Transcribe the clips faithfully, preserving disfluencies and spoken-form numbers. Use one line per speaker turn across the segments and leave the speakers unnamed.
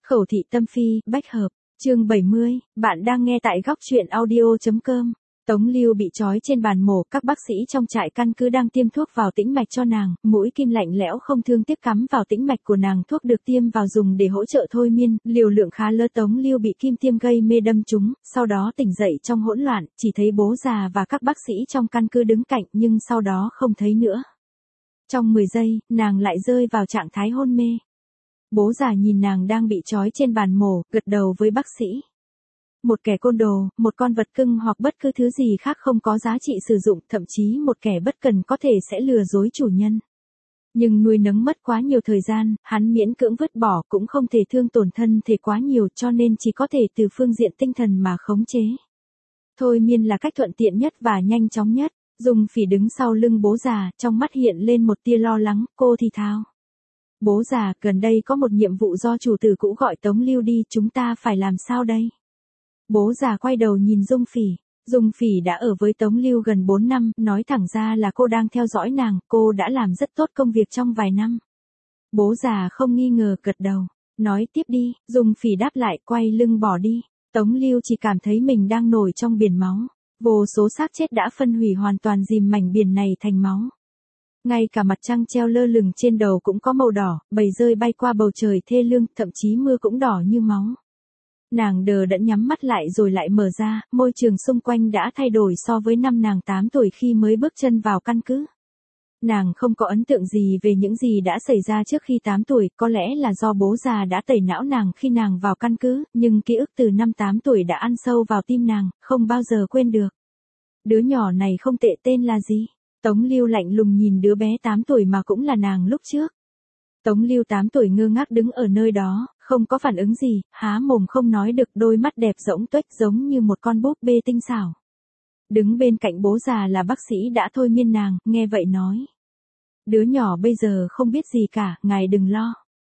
Khẩu thị tâm phi, bách hợp, chương bảy mươi, bạn đang nghe tại góc truyện audio.com. Tống Lưu bị trói trên bàn mổ, các bác sĩ trong trại căn cứ đang tiêm thuốc vào tĩnh mạch cho nàng, mũi kim lạnh lẽo không thương tiếc cắm vào tĩnh mạch của nàng, thuốc được tiêm vào dùng để hỗ trợ thôi miên, liều lượng khá lớn. Tống Lưu bị kim tiêm gây mê đâm trúng, sau đó tỉnh dậy trong hỗn loạn, chỉ thấy bố già và các bác sĩ trong căn cứ đứng cạnh nhưng sau đó không thấy nữa. Trong mười giây, nàng lại rơi vào trạng thái hôn mê. Bố già nhìn nàng đang bị trói trên bàn mổ, gật đầu với bác sĩ. Một kẻ côn đồ, một con vật cưng hoặc bất cứ thứ gì khác không có giá trị sử dụng, thậm chí một kẻ bất cần có thể sẽ lừa dối chủ nhân. Nhưng nuôi nấng mất quá nhiều thời gian, hắn miễn cưỡng vứt bỏ cũng không thể thương tổn thân thể quá nhiều cho nên chỉ có thể từ phương diện tinh thần mà khống chế. Thôi miên là cách thuận tiện nhất và nhanh chóng nhất. Dung Phỉ đứng sau lưng bố già, trong mắt hiện lên một tia lo lắng, cô thì thào. Bố già, gần đây có một nhiệm vụ do chủ tử cũ gọi Tống Lưu đi, chúng ta phải làm sao đây? Bố già quay đầu nhìn Dung Phỉ. Dung Phỉ đã ở với Tống Lưu gần bốn năm, nói thẳng ra là cô đang theo dõi nàng, cô đã làm rất tốt công việc trong vài năm. Bố già không nghi ngờ gật đầu. Nói tiếp đi, Dung Phỉ đáp lại, quay lưng bỏ đi. Tống Lưu chỉ cảm thấy mình đang nổi trong biển máu. Vô số xác chết đã phân hủy hoàn toàn, dìm mảnh biển này thành máu. Ngay cả mặt trăng treo lơ lửng trên đầu cũng có màu đỏ, bầy rơi bay qua bầu trời thê lương, thậm chí mưa cũng đỏ như máu. Nàng đờ đẫn nhắm mắt lại rồi lại mở ra, môi trường xung quanh đã thay đổi so với năm nàng tám tuổi khi mới bước chân vào căn cứ. Nàng không có ấn tượng gì về những gì đã xảy ra trước khi tám tuổi, có lẽ là do bố già đã tẩy não nàng khi nàng vào căn cứ, nhưng ký ức từ năm tám tuổi đã ăn sâu vào tim nàng, không bao giờ quên được. Đứa nhỏ này không tệ, tên là gì? Tống Lưu lạnh lùng nhìn đứa bé tám tuổi mà cũng là nàng lúc trước. Tống Lưu tám tuổi ngơ ngác đứng ở nơi đó, không có phản ứng gì, há mồm không nói được, đôi mắt đẹp rỗng tuếch giống như một con búp bê tinh xảo. Đứng bên cạnh bố già là bác sĩ đã thôi miên nàng, nghe vậy nói. Đứa nhỏ bây giờ không biết gì cả, ngài đừng lo.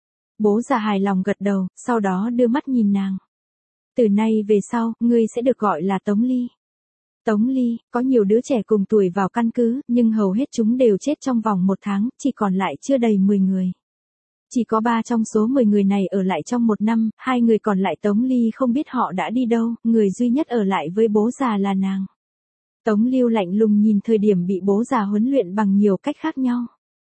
Bố già hài lòng gật đầu, sau đó đưa mắt nhìn nàng. Từ nay về sau, ngươi sẽ được gọi là Tống Ly. Tống Ly, có nhiều đứa trẻ cùng tuổi vào căn cứ, nhưng hầu hết chúng đều chết trong vòng một tháng, chỉ còn lại chưa đầy mười người. Chỉ có ba trong số mười người này ở lại trong một năm, hai người còn lại Tống Ly không biết họ đã đi đâu, người duy nhất ở lại với bố già là nàng. Tống Lưu lạnh lùng nhìn thời điểm bị bố già huấn luyện bằng nhiều cách khác nhau.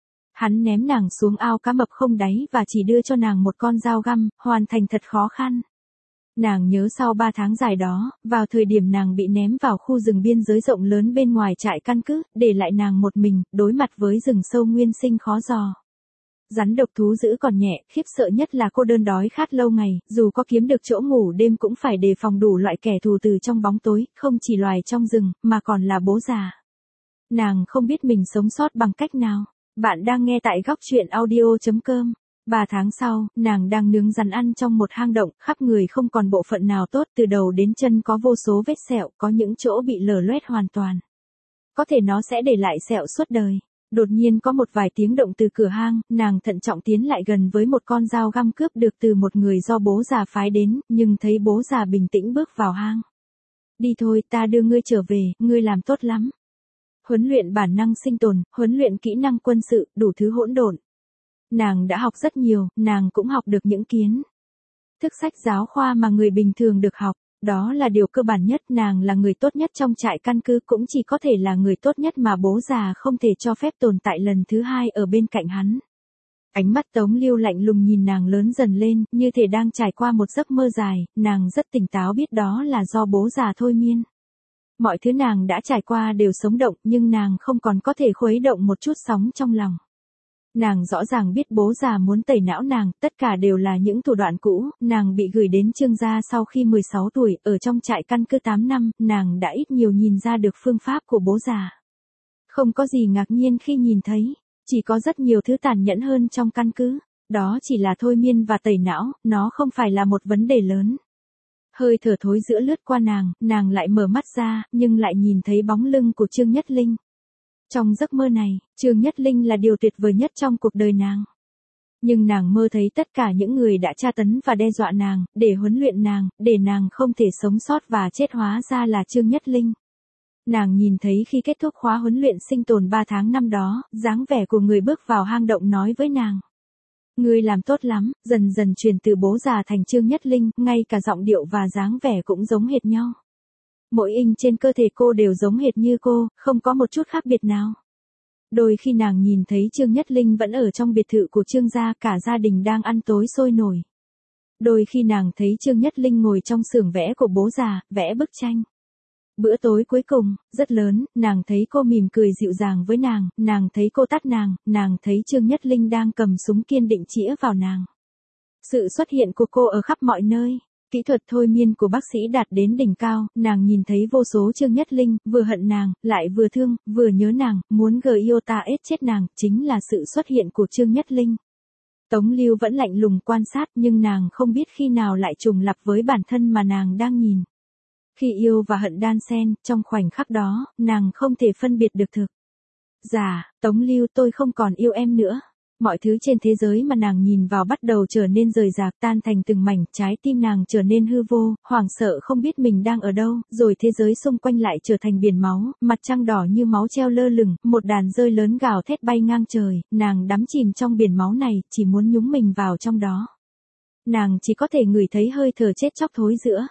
Hắn ném nàng xuống ao cá mập không đáy và chỉ đưa cho nàng một con dao găm, hoàn thành thật khó khăn. Nàng nhớ sau ba tháng dài đó, vào thời điểm nàng bị ném vào khu rừng biên giới rộng lớn bên ngoài trại căn cứ, để lại nàng một mình, đối mặt với rừng sâu nguyên sinh khó dò. Rắn độc thú dữ còn nhẹ, khiếp sợ nhất là cô đơn đói khát lâu ngày, dù có kiếm được chỗ ngủ đêm cũng phải đề phòng đủ loại kẻ thù từ trong bóng tối, không chỉ loài trong rừng, mà còn là bố già. Nàng không biết mình sống sót bằng cách nào. Bạn đang nghe tại góc truyện audio.com. Ba tháng sau, nàng đang nướng rắn ăn trong một hang động, khắp người không còn bộ phận nào tốt, từ đầu đến chân có vô số vết sẹo, có những chỗ bị lở loét hoàn toàn. Có thể nó sẽ để lại sẹo suốt đời. Đột nhiên có một vài tiếng động từ cửa hang, nàng thận trọng tiến lại gần với một con dao găm cướp được từ một người do bố già phái đến, nhưng thấy bố già bình tĩnh bước vào hang. Đi thôi, ta đưa ngươi trở về, ngươi làm tốt lắm. Huấn luyện bản năng sinh tồn, huấn luyện kỹ năng quân sự, đủ thứ hỗn độn. Nàng đã học rất nhiều, nàng cũng học được những kiến thức sách giáo khoa mà người bình thường được học. Đó là điều cơ bản nhất, nàng là người tốt nhất trong trại căn cứ, cũng chỉ có thể là người tốt nhất mà bố già không thể cho phép tồn tại lần thứ hai ở bên cạnh hắn. Ánh mắt Tống Lưu lạnh lùng nhìn nàng lớn dần lên, như thể đang trải qua một giấc mơ dài, nàng rất tỉnh táo biết đó là do bố già thôi miên. Mọi thứ nàng đã trải qua đều sống động, nhưng nàng không còn có thể khuấy động một chút sóng trong lòng. Nàng rõ ràng biết bố già muốn tẩy não nàng, tất cả đều là những thủ đoạn cũ, nàng bị gửi đến Trương gia sau khi mười sáu tuổi, ở trong trại căn cứ tám năm, nàng đã ít nhiều nhìn ra được phương pháp của bố già. Không có gì ngạc nhiên khi nhìn thấy, chỉ có rất nhiều thứ tàn nhẫn hơn trong căn cứ, đó chỉ là thôi miên và tẩy não, nó không phải là một vấn đề lớn. Hơi thở thối giữa lướt qua nàng, nàng lại mở mắt ra, nhưng lại nhìn thấy bóng lưng của Trương Nhất Linh. Trong giấc mơ này, Trương Nhất Linh là điều tuyệt vời nhất trong cuộc đời nàng. Nhưng nàng mơ thấy tất cả những người đã tra tấn và đe dọa nàng, để huấn luyện nàng, để nàng không thể sống sót và chết hóa ra là Trương Nhất Linh. Nàng nhìn thấy khi kết thúc khóa huấn luyện sinh tồn ba tháng năm đó, dáng vẻ của người bước vào hang động nói với nàng. Ngươi làm tốt lắm, dần dần chuyển từ bố già thành Trương Nhất Linh, ngay cả giọng điệu và dáng vẻ cũng giống hệt nhau. Mỗi inch trên cơ thể cô đều giống hệt như cô, không có một chút khác biệt nào. Đôi khi nàng nhìn thấy Trương Nhất Linh vẫn ở trong biệt thự của Trương gia, cả gia đình đang ăn tối sôi nổi. Đôi khi nàng thấy Trương Nhất Linh ngồi trong xưởng vẽ của bố già, vẽ bức tranh. Bữa tối cuối cùng, rất lớn, nàng thấy cô mỉm cười dịu dàng với nàng, nàng thấy cô tát nàng, nàng thấy Trương Nhất Linh đang cầm súng kiên định chĩa vào nàng. Sự xuất hiện của cô ở khắp mọi nơi. Kỹ thuật thôi miên của bác sĩ đạt đến đỉnh cao, nàng nhìn thấy vô số Trương Nhất Linh, vừa hận nàng, lại vừa thương, vừa nhớ nàng, muốn Giota ết chết nàng, chính là sự xuất hiện của Trương Nhất Linh. Tống Lưu vẫn lạnh lùng quan sát nhưng nàng không biết khi nào lại trùng lặp với bản thân mà nàng đang nhìn. Khi yêu và hận đan xen, trong khoảnh khắc đó, nàng không thể phân biệt được thực. Dạ, Tống Lưu, tôi không còn yêu em nữa. Mọi thứ trên thế giới mà nàng nhìn vào bắt đầu trở nên rời rạc, tan thành từng mảnh, trái tim nàng trở nên hư vô, hoảng sợ không biết mình đang ở đâu, rồi thế giới xung quanh lại trở thành biển máu, mặt trăng đỏ như máu treo lơ lửng, một đàn rơi lớn gào thét bay ngang trời, nàng đắm chìm trong biển máu này, chỉ muốn nhúng mình vào trong đó. Nàng chỉ có thể ngửi thấy hơi thở chết chóc thối giữa.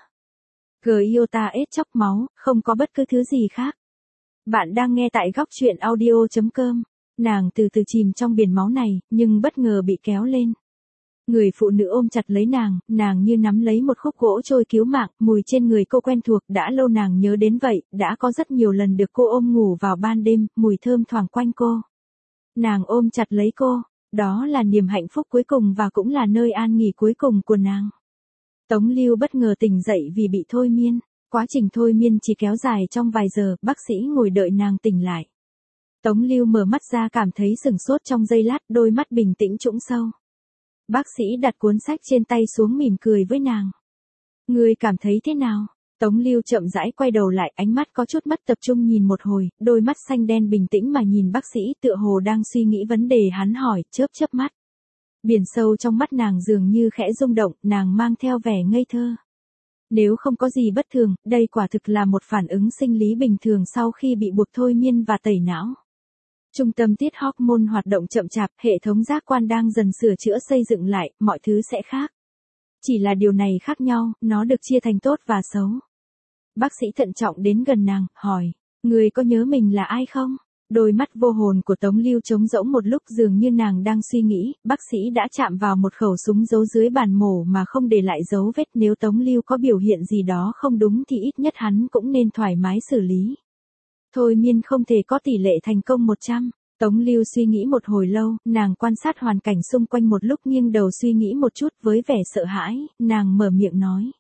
Giota ết chóc máu, không có bất cứ thứ gì khác. Bạn đang nghe tại góc truyện audio chấm com. Nàng từ từ chìm trong biển máu này, nhưng bất ngờ bị kéo lên. Người phụ nữ ôm chặt lấy nàng, nàng như nắm lấy một khúc gỗ trôi cứu mạng, mùi trên người cô quen thuộc, đã lâu nàng nhớ đến vậy, đã có rất nhiều lần được cô ôm ngủ vào ban đêm, mùi thơm thoảng quanh cô. Nàng ôm chặt lấy cô, đó là niềm hạnh phúc cuối cùng và cũng là nơi an nghỉ cuối cùng của nàng. Tống Lưu bất ngờ tỉnh dậy vì bị thôi miên, quá trình thôi miên chỉ kéo dài trong vài giờ, bác sĩ ngồi đợi nàng tỉnh lại. Tống Lưu mở mắt ra cảm thấy sửng sốt trong giây lát, đôi mắt bình tĩnh trũng sâu. Bác sĩ đặt cuốn sách trên tay xuống mỉm cười với nàng. Ngươi cảm thấy thế nào? Tống Lưu chậm rãi quay đầu lại, ánh mắt có chút mất tập trung nhìn một hồi, đôi mắt xanh đen bình tĩnh mà nhìn bác sĩ, tựa hồ đang suy nghĩ vấn đề hắn hỏi, chớp chớp mắt. Biển sâu trong mắt nàng dường như khẽ rung động, nàng mang theo vẻ ngây thơ. Nếu không có gì bất thường, đây quả thực là một phản ứng sinh lý bình thường sau khi bị buộc thôi miên và tẩy não. Trung tâm tiết hormone hoạt động chậm chạp, hệ thống giác quan đang dần sửa chữa xây dựng lại, mọi thứ sẽ khác. Chỉ là điều này khác nhau, nó được chia thành tốt và xấu. Bác sĩ thận trọng đến gần nàng, hỏi, người có nhớ mình là ai không? Đôi mắt vô hồn của Tống Lưu trống rỗng một lúc, dường như nàng đang suy nghĩ, bác sĩ đã chạm vào một khẩu súng giấu dưới bàn mổ mà không để lại dấu vết, nếu Tống Lưu có biểu hiện gì đó không đúng thì ít nhất hắn cũng nên thoải mái xử lý. Thôi miên không thể có tỷ lệ thành công một trăm. Tống Lưu suy nghĩ một hồi lâu, nàng quan sát hoàn cảnh xung quanh một lúc, nghiêng đầu suy nghĩ một chút, với vẻ sợ hãi, nàng mở miệng nói.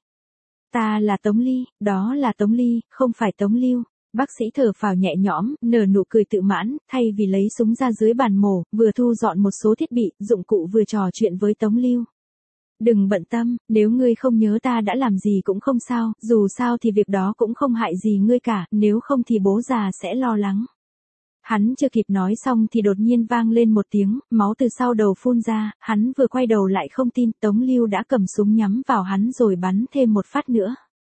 Ta là Tống Ly, đó là Tống Ly, không phải Tống Lưu. Bác sĩ thở phào nhẹ nhõm, nở nụ cười tự mãn, thay vì lấy súng ra dưới bàn mổ, vừa thu dọn một số thiết bị, dụng cụ vừa trò chuyện với Tống Lưu. Đừng bận tâm, nếu ngươi không nhớ ta đã làm gì cũng không sao, dù sao thì việc đó cũng không hại gì ngươi cả, nếu không thì bố già sẽ lo lắng. Hắn chưa kịp nói xong thì đột nhiên vang lên một tiếng, máu từ sau đầu phun ra, hắn vừa quay đầu lại không tin, Tống Lưu đã cầm súng nhắm vào hắn rồi bắn thêm một phát nữa.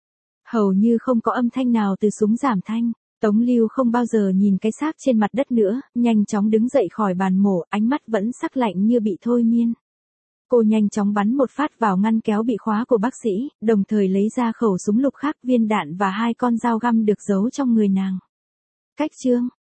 Hầu như không có âm thanh nào từ súng giảm thanh, Tống Lưu không bao giờ nhìn cái xác trên mặt đất nữa, nhanh chóng đứng dậy khỏi bàn mổ, ánh mắt vẫn sắc lạnh như bị thôi miên. Cô nhanh chóng bắn một phát vào ngăn kéo bị khóa của bác sĩ, đồng thời lấy ra khẩu súng lục khác, viên đạn và hai con dao găm được giấu trong người nàng. Cách chương